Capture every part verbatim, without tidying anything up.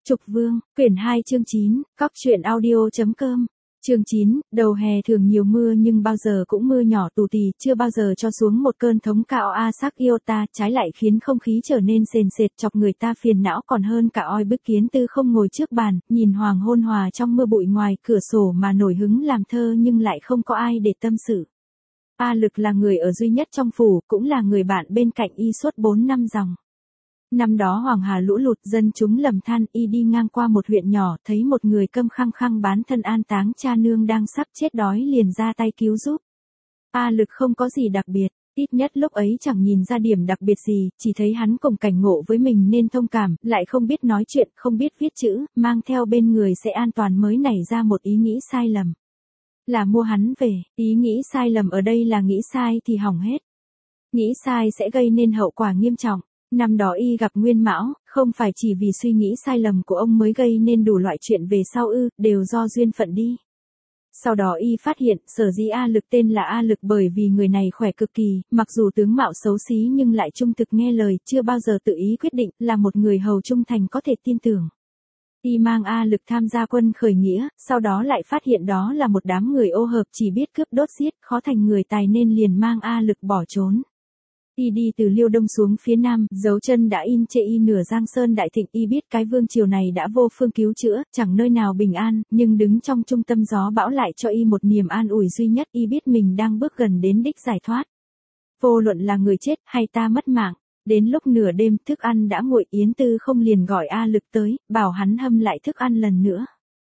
Trục Vương, quyển hai chương chín, cóc truyện audio.com. Chương chín, đầu hè thường nhiều mưa nhưng bao giờ cũng mưa nhỏ tù tì, chưa bao giờ cho xuống một cơn thống cao a sắc iota, trái lại khiến không khí trở nên sền sệt chọc người ta phiền não còn hơn cả oi bức. Kiến Tư không ngồi trước bàn, nhìn hoàng hôn hòa trong mưa bụi ngoài cửa sổ mà nổi hứng làm thơ nhưng lại không có ai để tâm sự. A Lực là người ở duy nhất trong phủ, cũng là người bạn bên cạnh y suốt bốn năm dòng. Năm đó Hoàng Hà lũ lụt, dân chúng lầm than, y đi ngang qua một huyện nhỏ, thấy một người câm khăng khăng bán thân an táng cha nương đang sắp chết đói liền ra tay cứu giúp. A Lực không có gì đặc biệt, ít nhất lúc ấy chẳng nhìn ra điểm đặc biệt gì, chỉ thấy hắn cùng cảnh ngộ với mình nên thông cảm, lại không biết nói chuyện, không biết viết chữ, mang theo bên người sẽ an toàn mới nảy ra một ý nghĩ sai lầm. Là mua hắn về, ý nghĩ sai lầm ở đây là nghĩ sai thì hỏng hết. Nghĩ sai sẽ gây nên hậu quả nghiêm trọng. Năm đó y gặp Nguyên Mão, không phải chỉ vì suy nghĩ sai lầm của ông mới gây nên đủ loại chuyện về sau ư, đều do duyên phận đi. Sau đó y phát hiện, sở dĩ A Lực tên là A Lực bởi vì người này khỏe cực kỳ, mặc dù tướng mạo xấu xí nhưng lại trung thực nghe lời, chưa bao giờ tự ý quyết định, là một người hầu trung thành có thể tin tưởng. Y mang A Lực tham gia quân khởi nghĩa, sau đó lại phát hiện đó là một đám người ô hợp chỉ biết cướp đốt giết, khó thành người tài nên liền mang A Lực bỏ trốn. Y đi từ Liêu Đông xuống phía Nam, dấu chân đã in chê y nửa Giang Sơn đại thịnh. Y biết cái vương triều này đã vô phương cứu chữa, chẳng nơi nào bình an, nhưng đứng trong trung tâm gió bão lại cho y một niềm an ủi duy nhất. Y biết mình đang bước gần đến đích giải thoát. Vô luận là người chết hay ta mất mạng, đến lúc nửa đêm thức ăn đã nguội, Yến Tư không liền gọi A Lực tới, bảo hắn hâm lại thức ăn lần nữa.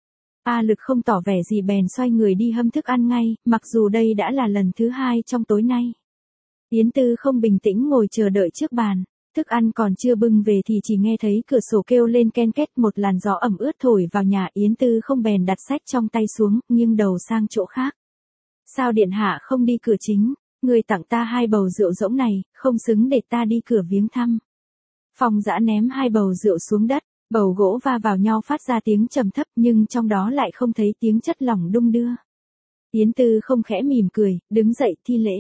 A Lực không tỏ vẻ gì bèn xoay người đi hâm thức ăn ngay, mặc dù đây đã là lần thứ hai trong tối nay. Yến Tư không bình tĩnh ngồi chờ đợi trước bàn, thức ăn còn chưa bưng về thì chỉ nghe thấy cửa sổ kêu lên ken két, một làn gió ẩm ướt thổi vào nhà. Yến Tư không bèn đặt sách trong tay xuống, nghiêng đầu sang chỗ khác. Sao điện hạ không đi cửa chính, người tặng ta hai bầu rượu rỗng này, không xứng để ta đi cửa viếng thăm. Phong Dã ném hai bầu rượu xuống đất, bầu gỗ va vào nhau phát ra tiếng trầm thấp nhưng trong đó lại không thấy tiếng chất lỏng đung đưa. Yến Tư không khẽ mỉm cười, đứng dậy thi lễ.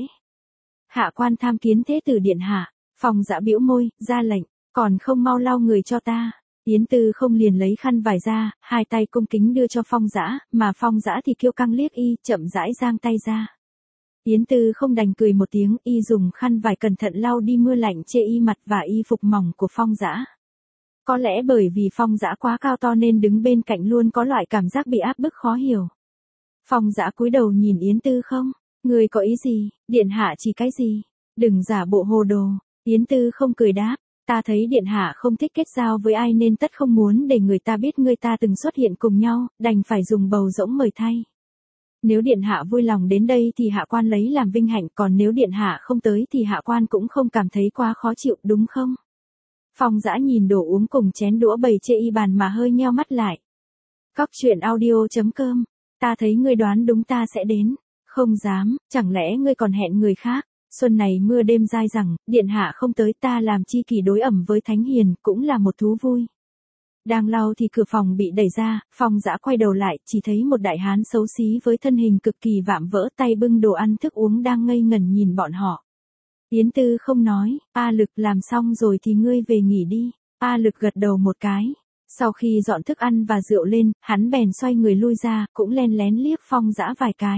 Hạ quan tham kiến thế tử điện hạ. Phong Dã bĩu môi, ra lệnh, còn không mau lau người cho ta. Yến Tư không liền lấy khăn vải ra, hai tay cung kính đưa cho Phong Dã, mà Phong Dã thì kiêu căng liếc y, chậm rãi giang tay ra. Yến Tư không đành cười một tiếng, y dùng khăn vải cẩn thận lau đi mưa lạnh chê y mặt và y phục mỏng của Phong Dã. Có lẽ bởi vì Phong Dã quá cao to nên đứng bên cạnh luôn có loại cảm giác bị áp bức khó hiểu. Phong Dã cúi đầu nhìn Yến Tư không. Người có ý gì, điện hạ chỉ cái gì? Đừng giả bộ hồ đồ. Yến Tư không cười đáp, ta thấy điện hạ không thích kết giao với ai nên tất không muốn để người ta biết người ta từng xuất hiện cùng nhau, đành phải dùng bầu rỗng mời thay. Nếu điện hạ vui lòng đến đây thì hạ quan lấy làm vinh hạnh, còn nếu điện hạ không tới thì hạ quan cũng không cảm thấy quá khó chịu, đúng không? Phong Dã nhìn đồ uống cùng chén đũa bày chê y bàn mà hơi nheo mắt lại. Cóc truyện audio.com, ta thấy ngươi đoán đúng ta sẽ đến. Không dám, chẳng lẽ ngươi còn hẹn người khác? Xuân này mưa đêm dai dẳng, điện hạ không tới ta làm chi kỷ đối ẩm với Thánh Hiền, cũng là một thú vui. Đang lau thì cửa phòng bị đẩy ra, Phong Dã quay đầu lại, chỉ thấy một đại hán xấu xí với thân hình cực kỳ vạm vỡ, tay bưng đồ ăn thức uống đang ngây ngẩn nhìn bọn họ. Yến Tư không nói, A Lực làm xong rồi thì ngươi về nghỉ đi. A Lực gật đầu một cái. Sau khi dọn thức ăn và rượu lên, hắn bèn xoay người lui ra, cũng len lén liếc Phong Dã vài cái.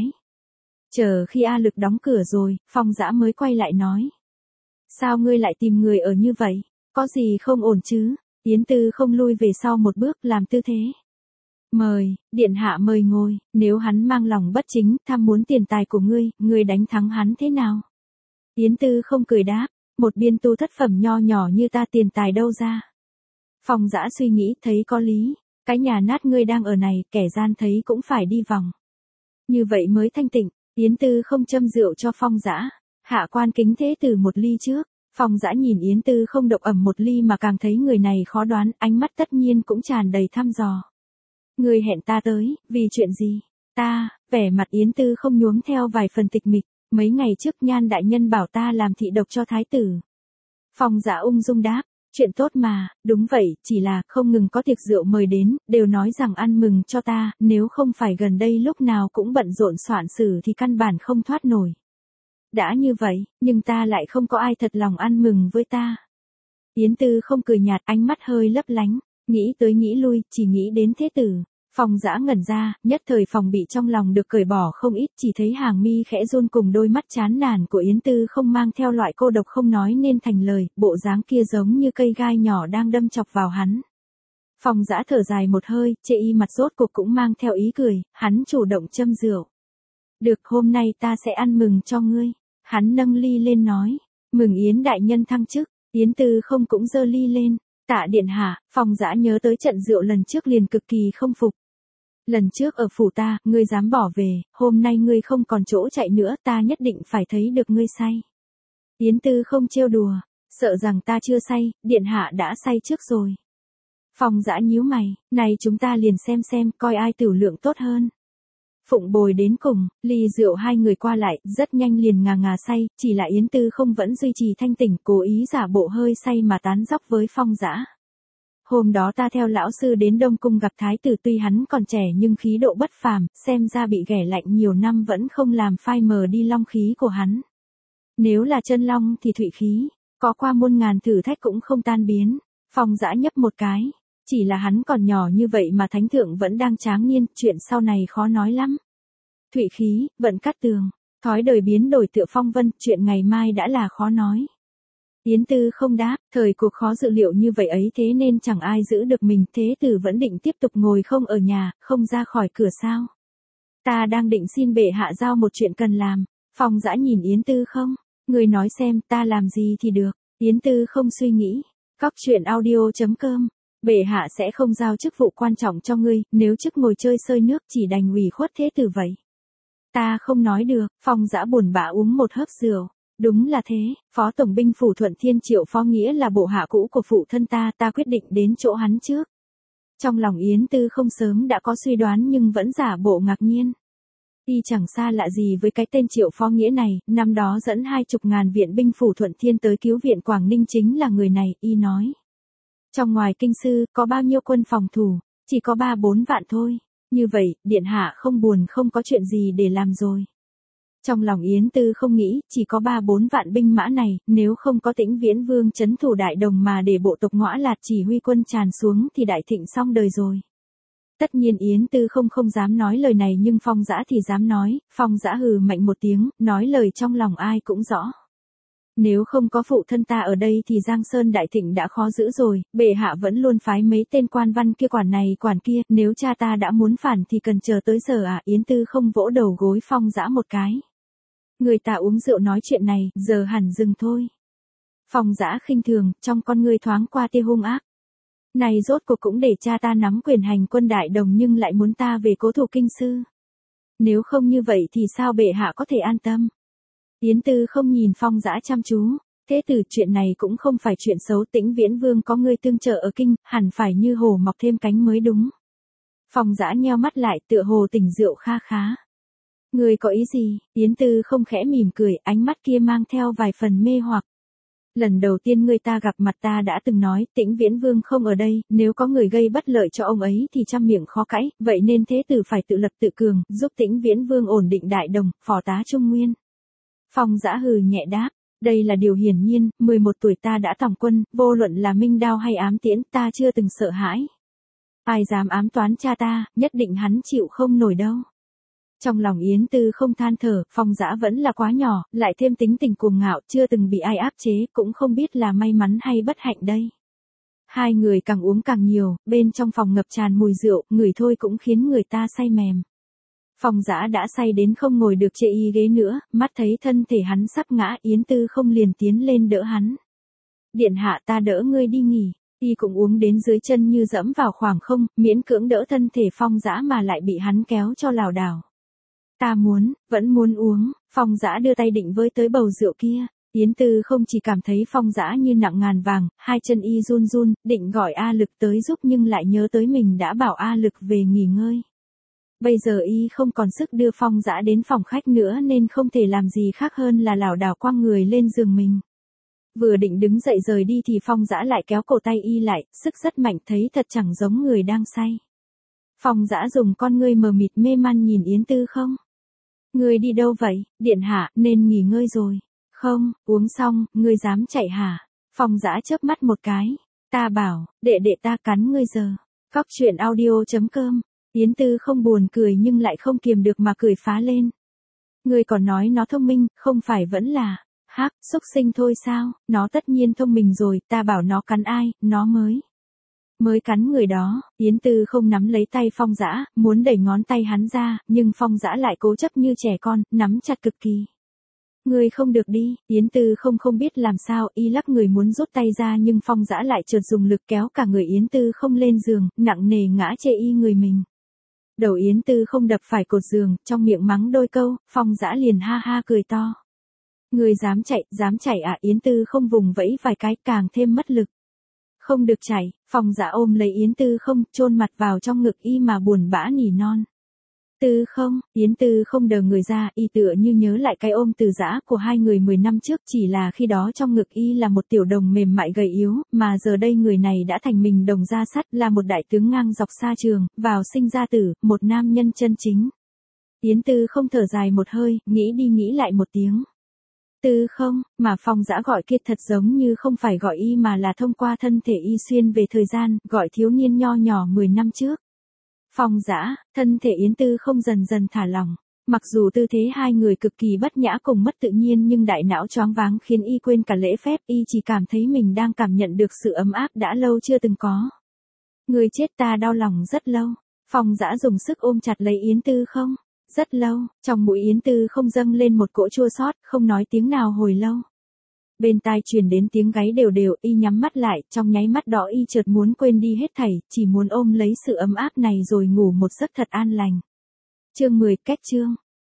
Chờ khi A Lực đóng cửa rồi, Phong Dã mới quay lại nói. Sao ngươi lại tìm người ở như vậy? Có gì không ổn chứ? Yến Tư không lui về sau một bước làm tư thế. Mời, điện hạ mời ngồi, nếu hắn mang lòng bất chính, tham muốn tiền tài của ngươi, ngươi đánh thắng hắn thế nào? Yến Tư không cười đáp, một biên tu thất phẩm nho nhỏ như ta tiền tài đâu ra? Phong Dã suy nghĩ thấy có lý, cái nhà nát ngươi đang ở này, kẻ gian thấy cũng phải đi vòng. Như vậy mới thanh tịnh. Yến Tư không châm rượu cho Phong Dã, hạ quan kính thế tử một ly trước. Phong Dã nhìn Yến Tư không độc ẩm một ly mà càng thấy người này khó đoán, ánh mắt tất nhiên cũng tràn đầy thăm dò. Người hẹn ta tới, vì chuyện gì? Ta, vẻ mặt Yến Tư không nhuốm theo vài phần tịch mịch, mấy ngày trước Nhan đại nhân bảo ta làm thị độc cho thái tử. Phong Dã ung dung đáp, chuyện tốt mà, đúng vậy, chỉ là không ngừng có tiệc rượu mời đến, đều nói rằng ăn mừng cho ta, nếu không phải gần đây lúc nào cũng bận rộn soạn sử thì căn bản không thoát nổi. Đã như vậy, nhưng ta lại không có ai thật lòng ăn mừng với ta. Yến Tư không cười nhạt, ánh mắt hơi lấp lánh, Nghĩ tới nghĩ lui, chỉ nghĩ đến thế tử. Phong Dã ngẩn ra, nhất thời phòng bị trong lòng được cởi bỏ không ít, chỉ thấy hàng mi khẽ run cùng đôi mắt chán nản của Yến Tư không mang theo loại cô độc không nói nên thành lời, bộ dáng kia giống như cây gai nhỏ đang đâm chọc vào hắn. Phong Dã thở dài một hơi, chê y mặt rốt cuộc cũng mang theo ý cười, hắn chủ động châm rượu. Được, hôm nay ta sẽ ăn mừng cho ngươi. Hắn nâng ly lên nói, mừng Yến đại nhân thăng chức. Yến Tư không cũng giơ ly lên. Tạ điện hạ. Phong Dã nhớ tới trận rượu lần trước liền cực kỳ không phục. Lần trước ở phủ ta, ngươi dám bỏ về, hôm nay ngươi không còn chỗ chạy nữa, ta nhất định phải thấy được ngươi say. Yến Tư không trêu đùa, sợ rằng ta chưa say, điện hạ đã say trước rồi. Phong Dã nhíu mày, này chúng ta liền xem xem, coi ai tửu lượng tốt hơn. Phụng bồi đến cùng, ly rượu hai người qua lại, rất nhanh liền ngà ngà say, chỉ là Yến Tư không vẫn duy trì thanh tỉnh, cố ý giả bộ hơi say mà tán dóc với Phong Dã. Hôm đó ta theo lão sư đến Đông Cung gặp thái tử, tuy hắn còn trẻ nhưng khí độ bất phàm, xem ra bị ghẻ lạnh nhiều năm vẫn không làm phai mờ đi long khí của hắn. Nếu là chân long thì thụy khí, có qua muôn ngàn thử thách cũng không tan biến. Phong Dã nhấp một cái, chỉ là hắn còn nhỏ như vậy mà thánh thượng vẫn đang tráng niên, chuyện sau này khó nói lắm. Thụy khí, vận cát tường, thói đời biến đổi tựa phong vân, chuyện ngày mai đã là khó nói. Yến Tư không đáp, thời cuộc khó dự liệu như vậy ấy thế nên chẳng ai giữ được mình, thế tử vẫn định tiếp tục ngồi không ở nhà, không ra khỏi cửa sao. Ta đang định xin bệ hạ giao một chuyện cần làm. Phong Dã nhìn Yến Tư không, người nói xem ta làm gì thì được. Yến Tư không suy nghĩ, cóc truyện audio chấm com, bệ hạ sẽ không giao chức vụ quan trọng cho ngươi, nếu chức ngồi chơi sơi nước chỉ đành ủy khuất thế tử vậy. Ta không nói được. Phong Dã buồn bã uống một hớp rượu. Đúng là thế, Phó Tổng binh phủ Thuận Thiên Triệu Phó Nghĩa là bộ hạ cũ của phụ thân ta, ta quyết định đến chỗ hắn trước. Trong lòng Yến Tư không sớm đã có suy đoán nhưng vẫn giả bộ ngạc nhiên. Y chẳng xa lạ gì với cái tên Triệu Phó Nghĩa này, năm đó dẫn hai chục ngàn viện binh phủ Thuận Thiên tới cứu viện Quảng Ninh chính là người này, y nói. Trong ngoài kinh sư, có bao nhiêu quân phòng thủ, chỉ có ba bốn vạn thôi, như vậy, điện hạ không buồn không có chuyện gì để làm rồi. Trong lòng Yến Tư không nghĩ, chỉ có ba bốn vạn binh mã này, nếu không có Tĩnh Viễn Vương trấn thủ Đại Đồng mà để bộ tộc Ngõa Lạt chỉ huy quân tràn xuống thì đại thịnh xong đời rồi. Tất nhiên Yến Tư không không dám nói lời này nhưng Phong Dã thì dám nói. Phong Dã hừ mạnh một tiếng, nói lời trong lòng ai cũng rõ. Nếu không có phụ thân ta ở đây thì Giang Sơn đại thịnh đã khó giữ rồi, bệ hạ vẫn luôn phái mấy tên quan văn kia quản này quản kia, nếu cha ta đã muốn phản thì cần chờ tới giờ à. Yến Tư không vỗ đầu gối Phong Dã một cái. Người ta uống rượu nói chuyện này, giờ hẳn dừng thôi. Phong Dã khinh thường, trong con ngươi thoáng qua tia hung ác. Này rốt cuộc cũng để cha ta nắm quyền hành quân Đại Đồng nhưng lại muốn ta về cố thủ kinh sư. Nếu không như vậy thì sao bệ hạ có thể an tâm? Yến Tư không nhìn Phong Dã chăm chú. Thế tử, chuyện này cũng không phải chuyện xấu, Tĩnh Viễn Vương có người tương trợ ở kinh, hẳn phải như hổ mọc thêm cánh mới đúng. Phong Dã nheo mắt lại, tựa hồ tỉnh rượu kha khá. Người có ý gì? Yến Tư không khẽ mỉm cười, ánh mắt kia mang theo vài phần mê hoặc. Lần đầu tiên người ta gặp mặt ta đã từng nói, Tĩnh Viễn Vương không ở đây, nếu có người gây bất lợi cho ông ấy thì trăm miệng khó cãi, vậy nên thế tử phải tự lập tự cường, giúp Tĩnh Viễn Vương ổn định Đại Đồng, phò tá Trung Nguyên. Phong Dã hừ nhẹ đáp, đây là điều hiển nhiên, mười một tuổi ta đã tòng quân, vô luận là minh đao hay ám tiễn ta chưa từng sợ hãi. Ai dám ám toán cha ta, nhất định hắn chịu không nổi đâu. Trong lòng Yến Tư không than thở, Phong Dã vẫn là quá nhỏ, lại thêm tính tình cuồng ngạo, chưa từng bị ai áp chế, cũng không biết là may mắn hay bất hạnh đây. Hai người càng uống càng nhiều, bên trong phòng ngập tràn mùi rượu, ngửi thôi cũng khiến người ta say mềm. Phong Dã đã say đến không ngồi được chê y ghế nữa, mắt thấy thân thể hắn sắp ngã, Yến Tư không liền tiến lên đỡ hắn. Điện hạ, ta đỡ ngươi đi nghỉ. Y cũng uống đến dưới chân như dẫm vào khoảng không, miễn cưỡng đỡ thân thể Phong Dã mà lại bị hắn kéo cho lảo đảo. Ta muốn, vẫn muốn uống. Phong Dã đưa tay định với tới bầu rượu kia. Yến Tư không chỉ cảm thấy Phong Dã như nặng ngàn vàng, hai chân y run run, định gọi A Lực tới giúp nhưng lại nhớ tới mình đã bảo A Lực về nghỉ ngơi. Bây giờ y không còn sức đưa Phong Dã đến phòng khách nữa nên không thể làm gì khác hơn là lảo đảo quăng người lên giường mình. Vừa định đứng dậy rời đi thì Phong Dã lại kéo cổ tay y lại, sức rất mạnh, thấy thật chẳng giống người đang say. Phong Dã dùng con ngươi mờ mịt mê man nhìn Yến Tư không. Ngươi đi đâu vậy? Điện hạ, nên nghỉ ngơi rồi. Không, uống xong, ngươi dám chạy hả? Phong Dã chớp mắt một cái. Ta bảo, đệ đệ ta cắn ngươi giờ. Cóc truyện audio.com. Yến Tư không buồn cười nhưng lại không kiềm được mà cười phá lên. Ngươi còn nói nó thông minh, không phải vẫn là, hắc, xúc sinh thôi sao, nó tất nhiên thông minh rồi, ta bảo nó cắn ai, nó mới. Mới cắn người đó. Yến Tư không nắm lấy tay Phong Dã, muốn đẩy ngón tay hắn ra, nhưng Phong Dã lại cố chấp như trẻ con, nắm chặt cực kỳ. Ngươi không được đi. Yến Tư không không biết làm sao, y lắc người muốn rút tay ra nhưng Phong Dã lại chợt dùng lực kéo cả người Yến Tư không lên giường, nặng nề ngã chê y người mình. Đầu Yến Tư không đập phải cột giường, trong miệng mắng đôi câu, Phong Dã liền ha ha cười to. Ngươi dám chạy, dám chạy à? Yến Tư không vùng vẫy vài cái, càng thêm mất lực. Không được chạy. Phong Dã ôm lấy Yến Tư không, chôn mặt vào trong ngực y mà buồn bã nỉ non. Tư không. Yến Tư không đờ người ra, y tựa như nhớ lại cái ôm từ dã của hai người mười năm trước, chỉ là khi đó trong ngực y là một tiểu đồng mềm mại gầy yếu, mà giờ đây người này đã thành mình đồng da sắt, là một đại tướng ngang dọc xa trường, vào sinh ra tử, một nam nhân chân chính. Yến Tư không thở dài một hơi, nghĩ đi nghĩ lại một tiếng. Tư không, mà Phong Dã gọi kia thật giống như không phải gọi y mà là thông qua thân thể y xuyên về thời gian, gọi thiếu niên nho nhỏ mười năm trước. Phong Dã, thân thể Yến Tư không dần dần thả lỏng. Mặc dù tư thế hai người cực kỳ bất nhã cùng mất tự nhiên nhưng đại não choáng váng khiến y quên cả lễ phép, y chỉ cảm thấy mình đang cảm nhận được sự ấm áp đã lâu chưa từng có. Người chết ta đau lòng rất lâu. Phong Dã dùng sức ôm chặt lấy Yến Tư không. Rất lâu, trong mũi Yến Tư không dâng lên một cỗ chua xót, không nói tiếng nào hồi lâu. Bên tai truyền đến tiếng gáy đều đều, y nhắm mắt lại, trong nháy mắt đó y chợt muốn quên đi hết thảy, chỉ muốn ôm lấy sự ấm áp này rồi ngủ một giấc thật an lành. Chương mười, kết chương.